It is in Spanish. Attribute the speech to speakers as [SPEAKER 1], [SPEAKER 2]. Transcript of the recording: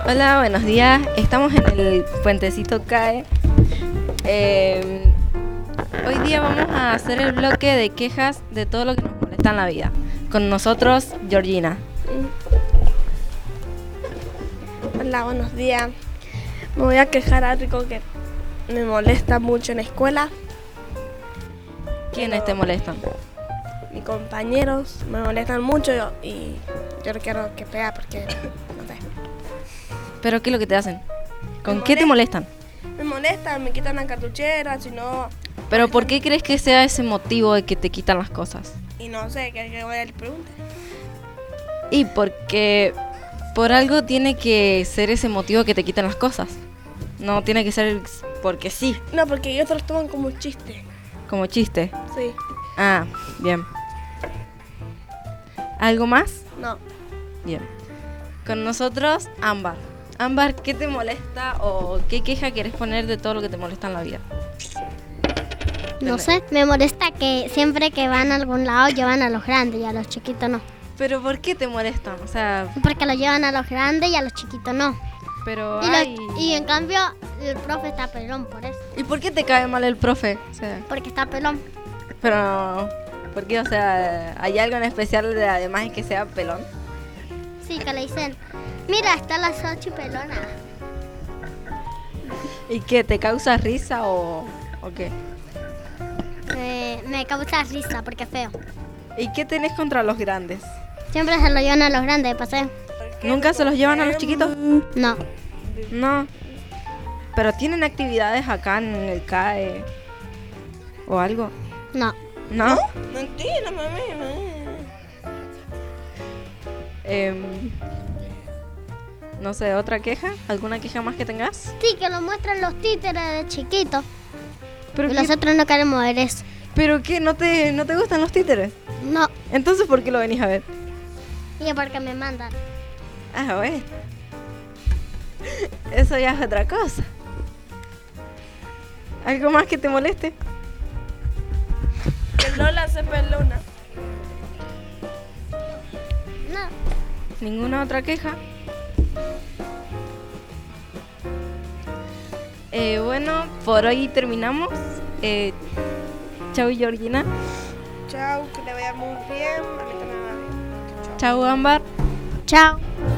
[SPEAKER 1] Hola, buenos días. Estamos en el puentecito CAE. Hoy día vamos a hacer el bloque de quejas de todo lo que nos molesta en la vida. Con nosotros, Georgina.
[SPEAKER 2] Hola, buenos días. Me voy a quejar algo que me molesta mucho en la escuela.
[SPEAKER 1] ¿Quiénes te molestan?
[SPEAKER 2] Mis compañeros me molestan mucho y yo no quiero que pegue porque, no sé.
[SPEAKER 1] ¿Pero qué es lo que te hacen? ¿Con
[SPEAKER 2] Me
[SPEAKER 1] qué te molestan?
[SPEAKER 2] Me molestan, me quitan la cartuchera, si no...
[SPEAKER 1] ¿Pero por qué crees que sea ese motivo de que te quitan las cosas?
[SPEAKER 2] Y no sé, que vaya y le pregunte.
[SPEAKER 1] Y porque por algo tiene que ser ese motivo que te quitan las cosas. No tiene que ser porque sí,
[SPEAKER 2] No, porque ellos lo toman como un chiste.
[SPEAKER 1] como chiste.
[SPEAKER 2] Sí.
[SPEAKER 1] Ah, bien. ¿Algo más?
[SPEAKER 2] No.
[SPEAKER 1] Bien. Con nosotros, Ámbar. Ámbar, ¿qué te molesta o qué queja quieres poner de todo lo que te molesta en la vida?
[SPEAKER 3] No sé, me molesta que siempre que van a algún lado llevan a los grandes y a los chiquitos no.
[SPEAKER 1] ¿Pero por qué te molestan? O sea,
[SPEAKER 3] Porque los llevan a los grandes y a los chiquitos no.
[SPEAKER 1] pero
[SPEAKER 3] Y en cambio el profe está pelón por eso.
[SPEAKER 1] ¿Y por qué te cae mal el profe? O sea,
[SPEAKER 3] Porque está pelón.
[SPEAKER 1] pero ¿por qué? O sea, ¿hay algo en especial además de que sea pelón?
[SPEAKER 3] Sí, que le dicen, mira, está la Xochi pelona.
[SPEAKER 1] ¿Y qué? ¿Te causa risa o qué?
[SPEAKER 3] Me causa risa porque es feo.
[SPEAKER 1] ¿Y qué tenés contra los grandes?
[SPEAKER 3] Siempre se lo llevan a los grandes de paseo.
[SPEAKER 1] ¿Nunca se los llevan a los chiquitos?
[SPEAKER 3] No,
[SPEAKER 1] No. ¿Pero tienen actividades acá en el CAE o algo?
[SPEAKER 3] no.
[SPEAKER 1] ¿No?
[SPEAKER 2] Mentira, mami.
[SPEAKER 1] No sé, ¿otra queja? ¿Alguna queja más que tengas?
[SPEAKER 3] Sí, que lo muestran los títeres de chiquitos.
[SPEAKER 1] ¿Pero,
[SPEAKER 3] Y nosotros no queremos ver eso.
[SPEAKER 1] ¿Pero qué? ¿No te gustan los títeres?
[SPEAKER 3] No,
[SPEAKER 1] Entonces, ¿por qué lo venís a ver?
[SPEAKER 3] y es porque me mandan.
[SPEAKER 1] Ah, bueno. Eso ya es otra cosa. ¿Algo más que te moleste?
[SPEAKER 2] Que Lola se pelona.
[SPEAKER 3] No.
[SPEAKER 1] ¿Ninguna otra queja? Bueno, por hoy terminamos. Chau, Georgina.
[SPEAKER 2] Chao, que le vaya muy bien. A mí también me va bien.
[SPEAKER 1] Chau, Ámbar.
[SPEAKER 3] Chao.